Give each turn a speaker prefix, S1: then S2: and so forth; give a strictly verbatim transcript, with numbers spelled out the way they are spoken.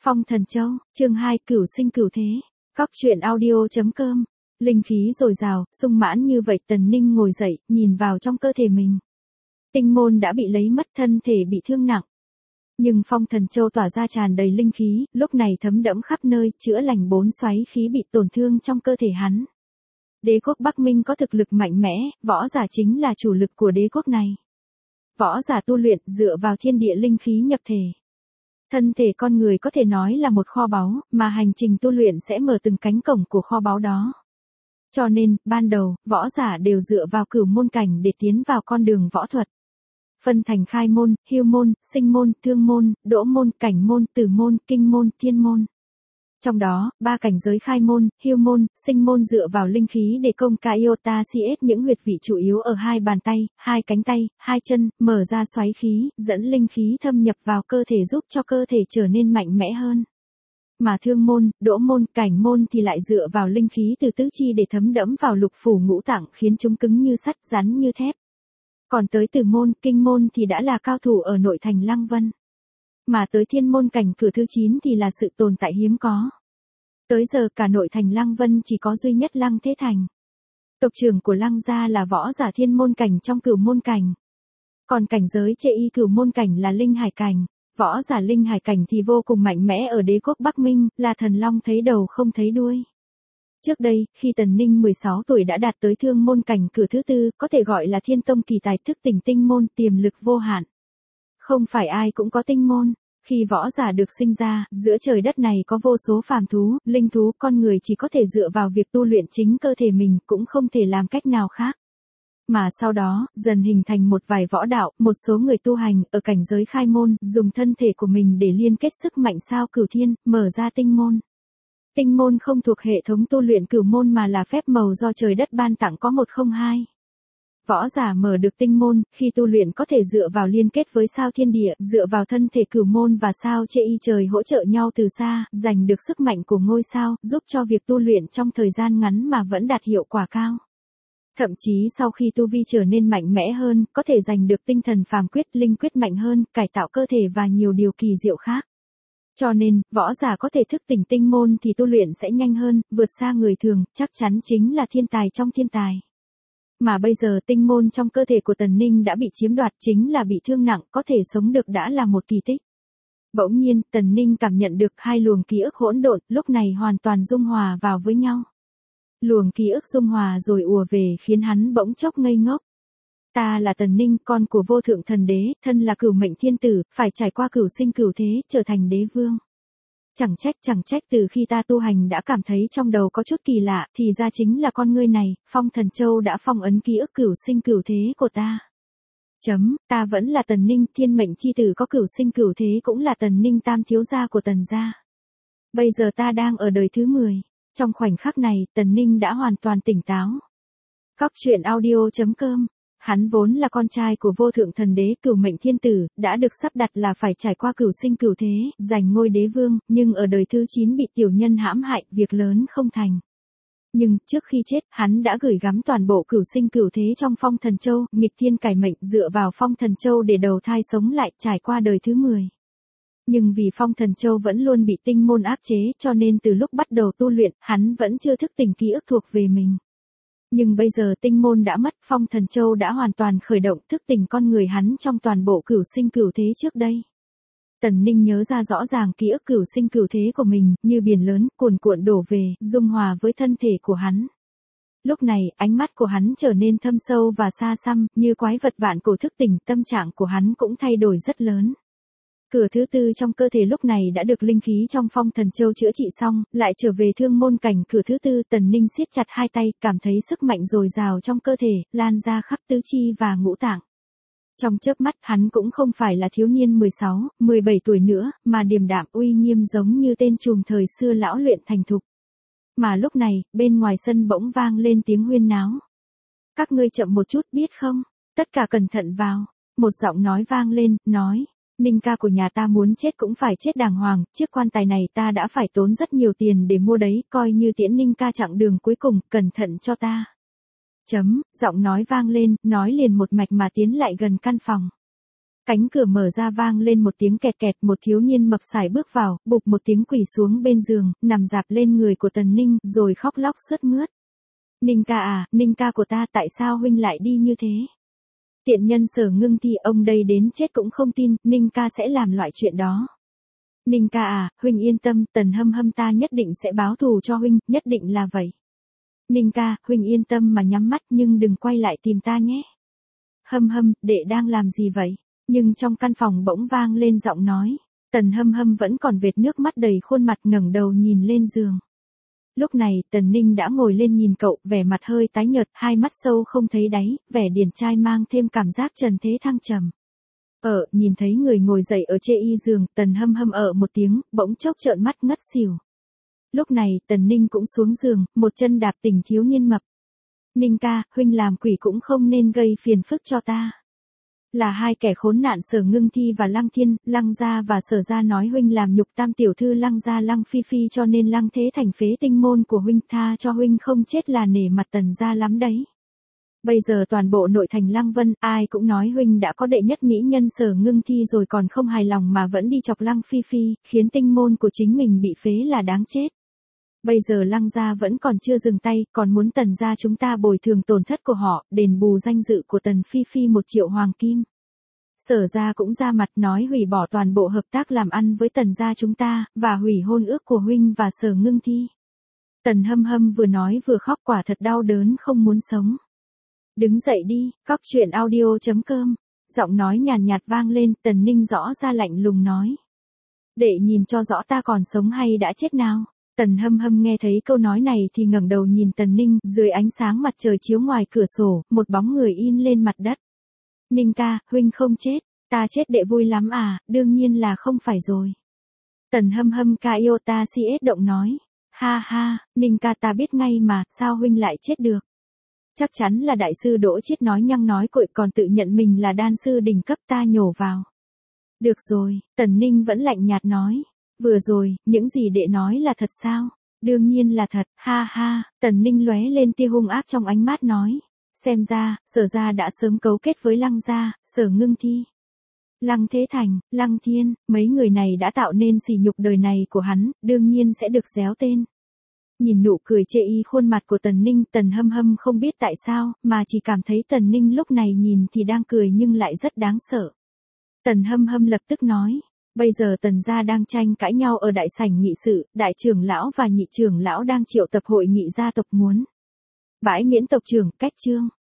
S1: Phong Thần Châu, chương hai, Cửu Sinh Cửu Thế. Góc truyện audio.com. Linh khí dồi dào, sung mãn như vậy, Tần Ninh ngồi dậy, nhìn vào trong cơ thể mình. Tinh môn đã bị lấy mất, thân thể bị thương nặng. Nhưng Phong Thần Châu tỏa ra tràn đầy linh khí, lúc này thấm đẫm khắp nơi, chữa lành bốn xoáy khí bị tổn thương trong cơ thể hắn. Đế quốc Bắc Minh có thực lực mạnh mẽ, võ giả chính là chủ lực của đế quốc này. Võ giả tu luyện dựa vào thiên địa linh khí nhập thể. Thân thể con người có thể nói là một kho báu, mà hành trình tu luyện sẽ mở từng cánh cổng của kho báu đó. Cho nên, ban đầu, võ giả đều dựa vào cửu môn cảnh để tiến vào con đường võ thuật. Phân thành khai môn, hưu môn, sinh môn, thương môn, đỗ môn, cảnh môn, tử môn, kinh môn, thiên môn. Trong đó, ba cảnh giới khai môn, hưu môn, sinh môn dựa vào linh khí để công ca iota cs những huyệt vị chủ yếu ở hai bàn tay, hai cánh tay, hai chân, mở ra xoáy khí, dẫn linh khí thâm nhập vào cơ thể giúp cho cơ thể trở nên mạnh mẽ hơn. Mà thương môn, đỗ môn, cảnh môn thì lại dựa vào linh khí từ tứ chi để thấm đẫm vào lục phủ ngũ tạng khiến chúng cứng như sắt, rắn như thép. Còn tới tử môn, kinh môn thì đã là cao thủ ở nội thành Lăng Vân. Mà tới thiên môn cảnh cửa thứ chín thì là sự tồn tại hiếm có. Tới giờ cả nội thành Lăng Vân chỉ có duy nhất Lăng Thế Thành. Tộc trưởng của Lăng gia là võ giả thiên môn cảnh trong cửu môn cảnh. Còn cảnh giới trệ y cửu môn cảnh là linh hải cảnh. Võ giả linh hải cảnh thì vô cùng mạnh mẽ ở đế quốc Bắc Minh, là thần long thấy đầu không thấy đuôi. Trước đây, khi Tần Ninh mười sáu tuổi đã đạt tới thương môn cảnh cửa thứ tư, có thể gọi là thiên tông kỳ tài, thức tỉnh tinh môn, tiềm lực vô hạn. Không phải ai cũng có tinh môn. Khi võ giả được sinh ra, giữa trời đất này có vô số phàm thú, linh thú, con người chỉ có thể dựa vào việc tu luyện chính cơ thể mình, cũng không thể làm cách nào khác. Mà sau đó, dần hình thành một vài võ đạo, một số người tu hành, ở cảnh giới khai môn, dùng thân thể của mình để liên kết sức mạnh sao cửu thiên, mở ra tinh môn. Tinh môn không thuộc hệ thống tu luyện cửu môn mà là phép màu do trời đất ban tặng có một không hai. Võ giả mở được tinh môn, khi tu luyện có thể dựa vào liên kết với sao thiên địa, dựa vào thân thể cửu môn và sao trệ y trời hỗ trợ nhau từ xa, giành được sức mạnh của ngôi sao, giúp cho việc tu luyện trong thời gian ngắn mà vẫn đạt hiệu quả cao. Thậm chí sau khi tu vi trở nên mạnh mẽ hơn, có thể giành được tinh thần phàm quyết, linh quyết mạnh hơn, cải tạo cơ thể và nhiều điều kỳ diệu khác. Cho nên, võ giả có thể thức tỉnh tinh môn thì tu luyện sẽ nhanh hơn, vượt xa người thường, chắc chắn chính là thiên tài trong thiên tài. Mà bây giờ tinh môn trong cơ thể của Tần Ninh đã bị chiếm đoạt, chính là bị thương nặng, có thể sống được đã là một kỳ tích. Bỗng nhiên, Tần Ninh cảm nhận được hai luồng ký ức hỗn độn, lúc này hoàn toàn dung hòa vào với nhau. Luồng ký ức dung hòa rồi ùa về khiến hắn bỗng chốc ngây ngốc. Ta là Tần Ninh, con của vô thượng thần đế, thân là cửu mệnh thiên tử, phải trải qua cửu sinh cửu thế, trở thành đế vương. Chẳng trách chẳng trách từ khi ta tu hành đã cảm thấy trong đầu có chút kỳ lạ, thì ra chính là con ngươi này, Phong Thần Châu đã phong ấn ký ức cửu sinh cửu thế của ta. Chấm, ta vẫn là Tần Ninh, thiên mệnh chi tử có cửu sinh cửu thế cũng là Tần Ninh tam thiếu gia của Tần gia. Bây giờ ta đang ở đời thứ mười. Trong khoảnh khắc này, Tần Ninh đã hoàn toàn tỉnh táo. Góc truyện audio.com. Hắn vốn là con trai của vô thượng thần đế cửu mệnh thiên tử, đã được sắp đặt là phải trải qua cửu sinh cửu thế, giành ngôi đế vương, nhưng ở đời thứ chín bị tiểu nhân hãm hại, việc lớn không thành. Nhưng, trước khi chết, hắn đã gửi gắm toàn bộ cửu sinh cửu thế trong Phong Thần Châu, nghịch thiên cải mệnh, dựa vào Phong Thần Châu để đầu thai sống lại, trải qua đời thứ mười. Nhưng vì Phong Thần Châu vẫn luôn bị tinh môn áp chế, cho nên từ lúc bắt đầu tu luyện, hắn vẫn chưa thức tỉnh ký ức thuộc về mình. Nhưng bây giờ tinh môn đã mất, Phong Thần Châu đã hoàn toàn khởi động, thức tỉnh con người hắn trong toàn bộ cửu sinh cửu thế trước đây. Tần Ninh nhớ ra rõ ràng ký ức cửu sinh cửu thế của mình, như biển lớn, cuồn cuộn đổ về, dung hòa với thân thể của hắn. Lúc này, ánh mắt của hắn trở nên thâm sâu và xa xăm, như quái vật vạn cổ thức tỉnh, tâm trạng của hắn cũng thay đổi rất lớn. Cửa thứ tư trong cơ thể lúc này đã được linh khí trong Phong Thần Châu chữa trị xong, lại trở về thương môn cảnh cửa thứ tư. Tần Ninh siết chặt hai tay, cảm thấy sức mạnh dồi dào trong cơ thể, lan ra khắp tứ chi và ngũ tạng. Trong chớp mắt, hắn cũng không phải là thiếu niên mười sáu, mười bảy tuổi nữa, mà điềm đạm uy nghiêm giống như tên trùm thời xưa lão luyện thành thục. Mà lúc này, bên ngoài sân bỗng vang lên tiếng huyên náo. Các ngươi chậm một chút biết không? Tất cả cẩn thận vào. Một giọng nói vang lên, nói. Ninh ca của nhà ta muốn chết cũng phải chết đàng hoàng, chiếc quan tài này ta đã phải tốn rất nhiều tiền để mua đấy, coi như tiễn Ninh ca chặng đường cuối cùng, cẩn thận cho ta. Chấm, giọng nói vang lên, nói liền một mạch mà tiến lại gần căn phòng. Cánh cửa mở ra vang lên một tiếng kẹt kẹt, một thiếu niên mập sải bước vào, bụp một tiếng quỳ xuống bên giường, nằm dạp lên người của Tần Ninh, rồi khóc lóc sướt mướt. Ninh ca à, Ninh ca của ta, tại sao huynh lại đi như thế? Tiện nhân Sở Ngưng Thi, ông đây đến chết cũng không tin, Ninh ca sẽ làm loại chuyện đó. Ninh ca à, huynh yên tâm, Tần Hâm Hâm ta nhất định sẽ báo thù cho huynh, nhất định là vậy. Ninh ca, huynh yên tâm mà nhắm mắt nhưng đừng quay lại tìm ta nhé. Hâm Hâm, đệ đang làm gì vậy? Nhưng trong căn phòng bỗng vang lên giọng nói. Tần Hâm Hâm vẫn còn vệt nước mắt đầy khuôn mặt, ngẩng đầu nhìn lên giường. Lúc này, Tần Ninh đã ngồi lên nhìn cậu, vẻ mặt hơi tái nhợt, hai mắt sâu không thấy đáy, vẻ điển trai mang thêm cảm giác trần thế thăng trầm. Ở, nhìn thấy người ngồi dậy ở chê y giường, Tần Hâm Hâm ở một tiếng, bỗng chốc trợn mắt ngất xỉu. Lúc này, Tần Ninh cũng xuống giường, một chân đạp tỉnh thiếu niên mập. Ninh ca, huynh làm quỷ cũng không nên gây phiền phức cho ta. Là hai kẻ khốn nạn Sở Ngưng Thi và Lăng Thiên, Lăng gia và Sở gia nói huynh làm nhục tam tiểu thư Lăng gia Lăng Phi Phi cho nên Lăng Thế Thành phế tinh môn của huynh, tha cho huynh không chết là nể mặt Tần gia lắm đấy. Bây giờ toàn bộ nội thành Lăng Vân, ai cũng nói huynh đã có đệ nhất mỹ nhân Sở Ngưng Thi rồi còn không hài lòng mà vẫn đi chọc Lăng Phi Phi, khiến tinh môn của chính mình bị phế là đáng chết. Bây giờ Lăng gia vẫn còn chưa dừng tay, còn muốn Tần gia chúng ta bồi thường tổn thất của họ, đền bù danh dự của Tần Phi Phi một triệu hoàng kim. Sở gia cũng ra mặt nói hủy bỏ toàn bộ hợp tác làm ăn với Tần gia chúng ta, và hủy hôn ước của huynh và Sở Ngưng Thi. Tần Hâm Hâm vừa nói vừa khóc, quả thật đau đớn không muốn sống. Đứng dậy đi, cóc truyện audio chấm com. Giọng nói nhàn nhạt vang lên, Tần Ninh rõ ra lạnh lùng nói. Để nhìn cho rõ ta còn sống hay đã chết nào. Tần Hâm Hâm nghe thấy câu nói này thì ngẩng đầu nhìn Tần Ninh, dưới ánh sáng mặt trời chiếu ngoài cửa sổ, một bóng người in lên mặt đất. Ninh ca, huynh không chết, ta chết đệ vui lắm à, đương nhiên là không phải rồi. Tần Hâm Hâm ca yêu ta si ết động nói. Ha ha, Ninh ca ta biết ngay mà, sao huynh lại chết được? Chắc chắn là đại sư Đỗ Chiết nói nhăng nói cội còn tự nhận mình là đan sư đỉnh cấp, ta nhổ vào. Được rồi, Tần Ninh vẫn lạnh nhạt nói. Vừa rồi, những gì đệ nói là thật sao? Đương nhiên là thật, ha ha, Tần Ninh lóe lên tia hung ác trong ánh mắt nói. Xem ra, Sở gia đã sớm cấu kết với Lăng gia, Sở Ngưng Thi. Lăng Thế Thành, Lăng Thiên, mấy người này đã tạo nên sỉ nhục đời này của hắn, đương nhiên sẽ được réo tên. Nhìn nụ cười chê y khuôn mặt của Tần Ninh, Tần Hâm Hâm không biết tại sao, mà chỉ cảm thấy Tần Ninh lúc này nhìn thì đang cười nhưng lại rất đáng sợ. Tần Hâm Hâm lập tức nói. Bây giờ Tần gia đang tranh cãi nhau ở đại sảnh nghị sự, đại trưởng lão và nhị trưởng lão đang triệu tập hội nghị gia tộc muốn bãi miễn tộc trưởng, cách chương.